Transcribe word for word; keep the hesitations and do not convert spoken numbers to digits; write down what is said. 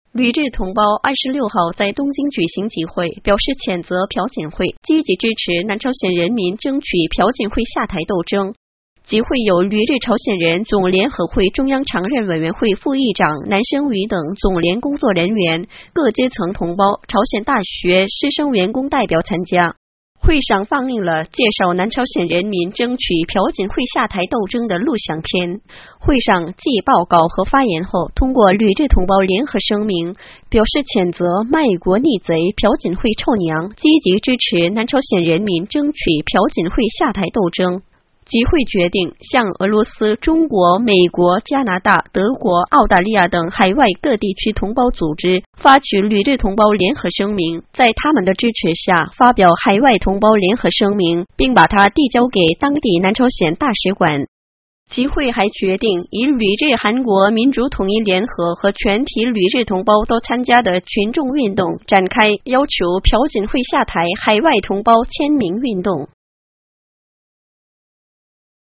旅日同胞二十六号在东京举行集会，表示谴责朴槿惠，积极支持南朝鲜人民争取朴槿惠下台斗争。集会有旅日朝鲜人总联合会中央常任委员会副议长南生瑜等总联工作人员、各阶层同胞、朝鲜大学师生员工代表参加。会上放映了介绍南朝鲜人民争取朴槿惠下台斗争的录像片。会上继报告和发言后，通过旅日同胞联合声明，表示谴责卖国逆贼朴槿惠臭娘，积极支持南朝鲜人民争取朴槿惠下台斗争。集会决定向俄罗斯、中国、美国、加拿大、德国、澳大利亚等海外各地区同胞组织发取旅日同胞联合声明，在他们的支持下发表海外同胞联合声明，并把它递交给当地南朝鲜大使馆。集会还决定以旅日韩国民主统一联合和全体旅日同胞都参加的群众运动展开要求朴槿惠下台海外同胞签名运动。